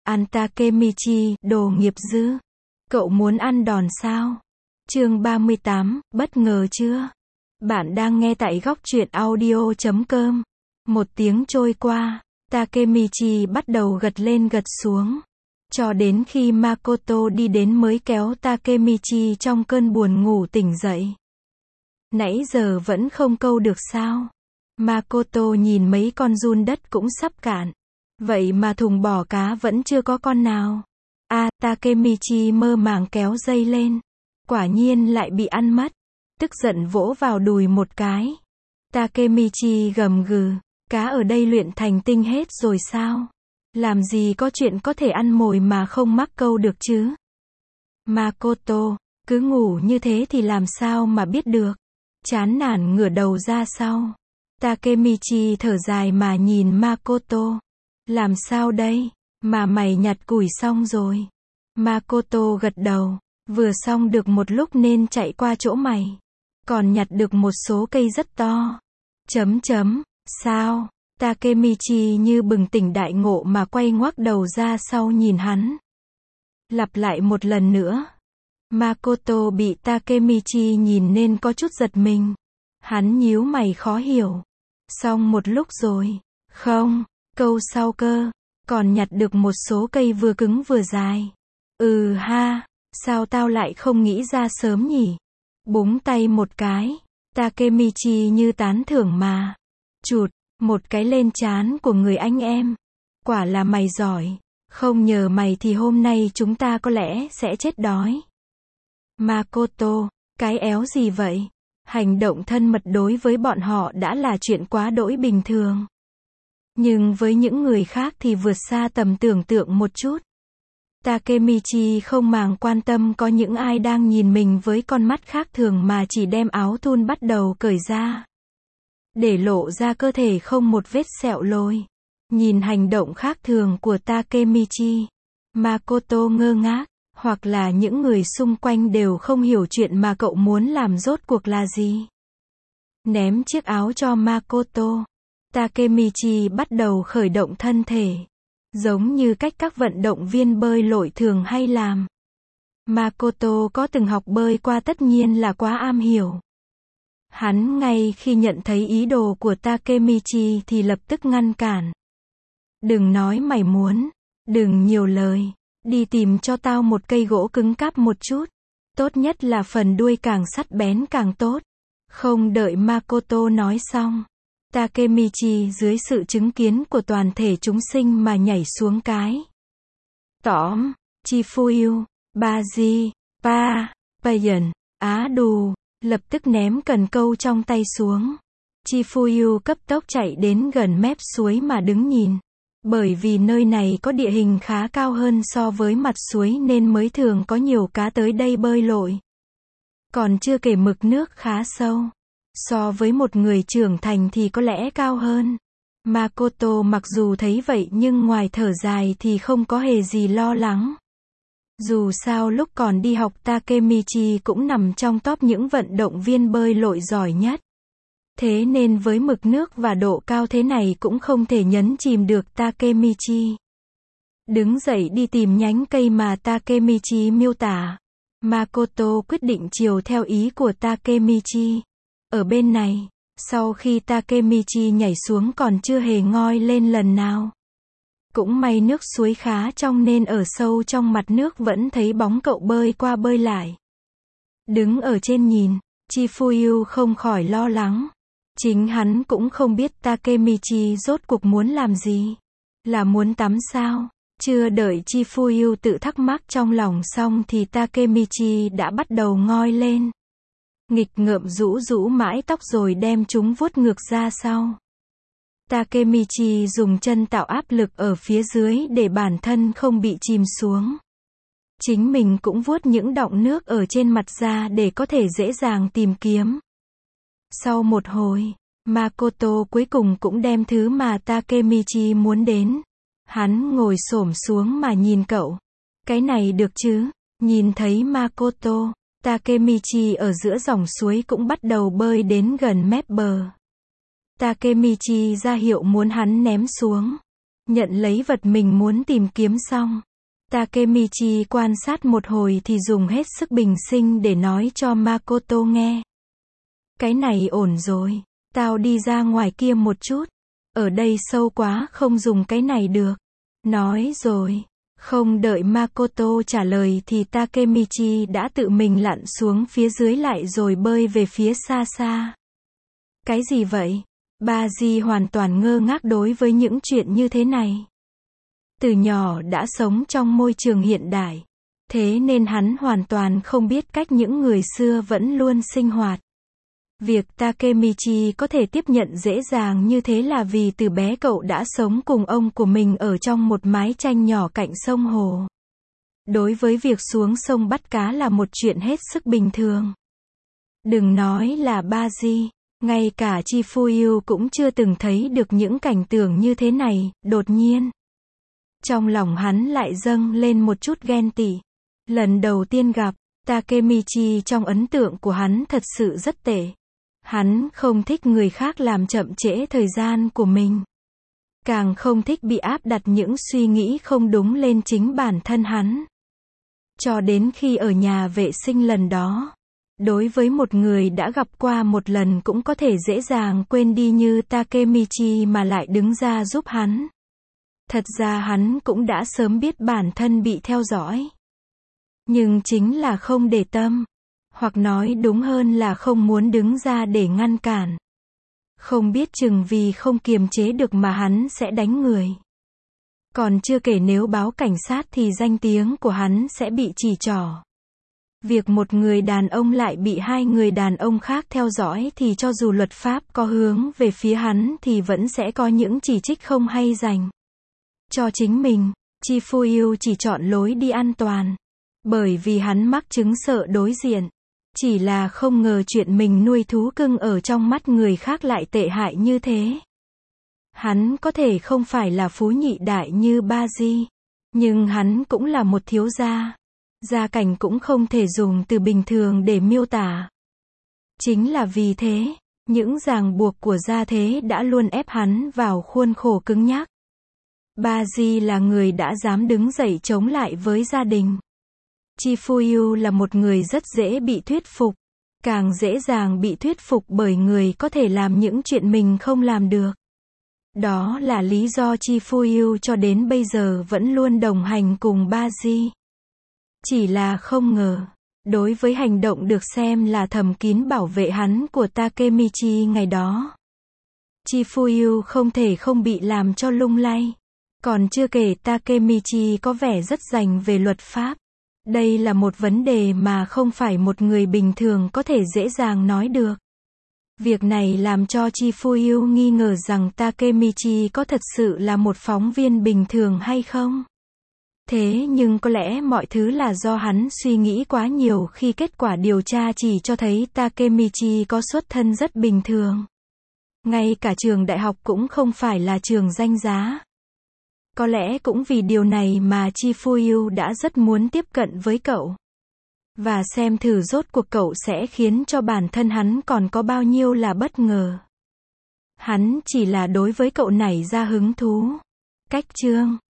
Ăn Takemichi, đồ nghiệp dư. Cậu muốn ăn đòn sao? Chương 38, bất ngờ chưa? Bạn đang nghe tại góc truyện audio.com. Một tiếng trôi qua, Takemichi bắt đầu gật lên gật xuống. Cho đến khi Makoto đi đến mới kéo Takemichi trong cơn buồn ngủ tỉnh dậy. Nãy giờ vẫn không câu được sao? Makoto nhìn mấy con giun đất cũng sắp cạn. Vậy mà thùng bỏ cá vẫn chưa có con nào. Takemichi mơ màng kéo dây lên. Quả nhiên lại bị ăn mất. Tức giận vỗ vào đùi một cái. Takemichi gầm gừ, cá ở đây luyện thành tinh hết rồi sao? Làm gì có chuyện có thể ăn mồi mà không mắc câu được chứ? Makoto, cứ ngủ như thế thì làm sao mà biết được? Chán nản ngửa đầu ra sau. Takemichi thở dài mà nhìn Makoto. Làm sao đây? Mà mày nhặt củi xong rồi. Makoto gật đầu. Vừa xong được một lúc nên chạy qua chỗ mày. Còn nhặt được một số cây rất to. Sao? Takemichi như bừng tỉnh đại ngộ mà quay ngoác đầu ra sau nhìn hắn. Lặp lại một lần nữa. Makoto bị Takemichi nhìn nên có chút giật mình. Hắn nhíu mày khó hiểu. Xong một lúc rồi. Không, câu sau cơ. Còn nhặt được một số cây vừa cứng vừa dài. Ha, sao tao lại không nghĩ ra sớm nhỉ? Búng tay một cái. Takemichi như tán thưởng mà. Chụt, một cái lên trán của người anh em. Quả là mày giỏi. Không nhờ mày thì hôm nay chúng ta có lẽ sẽ chết đói. Makoto, cái éo gì vậy? Hành động thân mật đối với bọn họ đã là chuyện quá đỗi bình thường. Nhưng với những người khác thì vượt xa tầm tưởng tượng một chút. Takemichi không màng quan tâm có những ai đang nhìn mình với con mắt khác thường mà chỉ đem áo thun bắt đầu cởi ra. Để lộ ra cơ thể không một vết sẹo lồi. Nhìn hành động khác thường của Takemichi, Makoto ngơ ngác, hoặc là những người xung quanh đều không hiểu chuyện mà cậu muốn làm rốt cuộc là gì. Ném chiếc áo cho Makoto. Takemichi bắt đầu khởi động thân thể. Giống như cách các vận động viên bơi lội thường hay làm. Makoto có từng học bơi qua tất nhiên là quá am hiểu. Hắn ngay khi nhận thấy ý đồ của Takemichi thì lập tức ngăn cản. Đừng nói mày muốn. Đừng nhiều lời. Đi tìm cho tao một cây gỗ cứng cáp một chút. Tốt nhất là phần đuôi càng sắc bén càng tốt. Không đợi Makoto nói xong. Takemichi dưới sự chứng kiến của toàn thể chúng sinh mà nhảy xuống cái. Tóm, Chifuyu, Baji, Payan, Đù, lập tức ném cần câu trong tay xuống. Chifuyu cấp tốc chạy đến gần mép suối mà đứng nhìn. Bởi vì nơi này có địa hình khá cao hơn so với mặt suối nên mới thường có nhiều cá tới đây bơi lội. Còn chưa kể mực nước khá sâu. So với một người trưởng thành thì có lẽ cao hơn. Makoto mặc dù thấy vậy nhưng ngoài thở dài thì không có hề gì lo lắng. Dù sao lúc còn đi học Takemichi cũng nằm trong top những vận động viên bơi lội giỏi nhất. Thế nên với mực nước và độ cao thế này cũng không thể nhấn chìm được Takemichi. Đứng dậy đi tìm nhánh cây mà Takemichi miêu tả. Makoto quyết định chiều theo ý của Takemichi. Ở bên này, sau khi Takemichi nhảy xuống còn chưa hề ngoi lên lần nào. Cũng may nước suối khá trong nên ở sâu trong mặt nước vẫn thấy bóng cậu bơi qua bơi lại. Đứng ở trên nhìn, Chifuyu không khỏi lo lắng. Chính hắn cũng không biết Takemichi rốt cuộc muốn làm gì. Là muốn tắm sao? Chưa đợi Chifuyu tự thắc mắc trong lòng xong thì Takemichi đã bắt đầu ngoi lên. Nghịch ngợm rũ mãi tóc rồi đem chúng vuốt ngược ra sau. Takemichi dùng chân tạo áp lực ở phía dưới để bản thân không bị chìm xuống. Chính mình cũng vuốt những đọng nước ở trên mặt ra để có thể dễ dàng tìm kiếm. Sau một hồi, Makoto cuối cùng cũng đem thứ mà Takemichi muốn đến. Hắn ngồi xổm xuống mà nhìn cậu. Cái này được chứ? Nhìn thấy Makoto, Takemichi ở giữa dòng suối cũng bắt đầu bơi đến gần mép bờ. Takemichi ra hiệu muốn hắn ném xuống. Nhận lấy vật mình muốn tìm kiếm xong, Takemichi quan sát một hồi thì dùng hết sức bình sinh để nói cho Makoto nghe. Cái này ổn rồi, tao đi ra ngoài kia một chút. Ở đây sâu quá không dùng cái này được. Nói rồi. Không đợi Makoto trả lời thì Takemichi đã tự mình lặn xuống phía dưới lại rồi bơi về phía xa xa. Cái gì vậy? Baji hoàn toàn ngơ ngác đối với những chuyện như thế này. Từ nhỏ đã sống trong môi trường hiện đại. Thế nên hắn hoàn toàn không biết cách những người xưa vẫn luôn sinh hoạt. Việc Takemichi có thể tiếp nhận dễ dàng như thế là vì từ bé cậu đã sống cùng ông của mình ở trong một mái tranh nhỏ cạnh sông hồ. Đối với việc xuống sông bắt cá là một chuyện hết sức bình thường. Đừng nói là Baji, ngay cả Chifuyu cũng chưa từng thấy được những cảnh tượng như thế này. Đột nhiên, trong lòng hắn lại dâng lên một chút ghen tị. Lần đầu tiên gặp Takemichi, trong ấn tượng của hắn thật sự rất tệ. Hắn không thích người khác làm chậm trễ thời gian của mình. Càng không thích bị áp đặt những suy nghĩ không đúng lên chính bản thân hắn. Cho đến khi ở nhà vệ sinh lần đó, đối với một người đã gặp qua một lần cũng có thể dễ dàng quên đi như Takemichi mà lại đứng ra giúp hắn. Thật ra hắn cũng đã sớm biết bản thân bị theo dõi. Nhưng chính là không để tâm. Hoặc nói đúng hơn là không muốn đứng ra để ngăn cản. Không biết chừng vì không kiềm chế được mà hắn sẽ đánh người. Còn chưa kể nếu báo cảnh sát thì danh tiếng của hắn sẽ bị chỉ trỏ. Việc một người đàn ông lại bị hai người đàn ông khác theo dõi thì cho dù luật pháp có hướng về phía hắn thì vẫn sẽ có những chỉ trích không hay dành cho chính mình. Chifuyu chỉ chọn lối đi an toàn. Bởi vì hắn mắc chứng sợ đối diện. Chỉ là không ngờ chuyện mình nuôi thú cưng ở trong mắt người khác lại tệ hại như thế. Hắn có thể không phải là phú nhị đại như Baji, nhưng hắn cũng là một thiếu gia. Gia cảnh cũng không thể dùng từ bình thường để miêu tả. Chính là vì thế, những ràng buộc của gia thế đã luôn ép hắn vào khuôn khổ cứng nhắc. Baji là người đã dám đứng dậy chống lại với gia đình. Chifuyu là một người rất dễ bị thuyết phục. Càng dễ dàng bị thuyết phục bởi người có thể làm những chuyện mình không làm được. Đó là lý do Chifuyu cho đến bây giờ vẫn luôn đồng hành cùng Baji. Chỉ là không ngờ, đối với hành động được xem là thầm kín bảo vệ hắn của Takemichi ngày đó, Chifuyu không thể không bị làm cho lung lay. Còn chưa kể Takemichi có vẻ rất rành về luật pháp. Đây là một vấn đề mà không phải một người bình thường có thể dễ dàng nói được. Việc này làm cho Chifuyu nghi ngờ rằng Takemichi có thật sự là một phóng viên bình thường hay không. Thế nhưng có lẽ mọi thứ là do hắn suy nghĩ quá nhiều khi kết quả điều tra chỉ cho thấy Takemichi có xuất thân rất bình thường. Ngay cả trường đại học cũng không phải là trường danh giá. Có lẽ cũng vì điều này mà Chifuyu đã rất muốn tiếp cận với cậu. Và xem thử rốt cuộc cậu sẽ khiến cho bản thân hắn còn có bao nhiêu là bất ngờ. Hắn chỉ là đối với cậu nảy ra hứng thú. Cách chương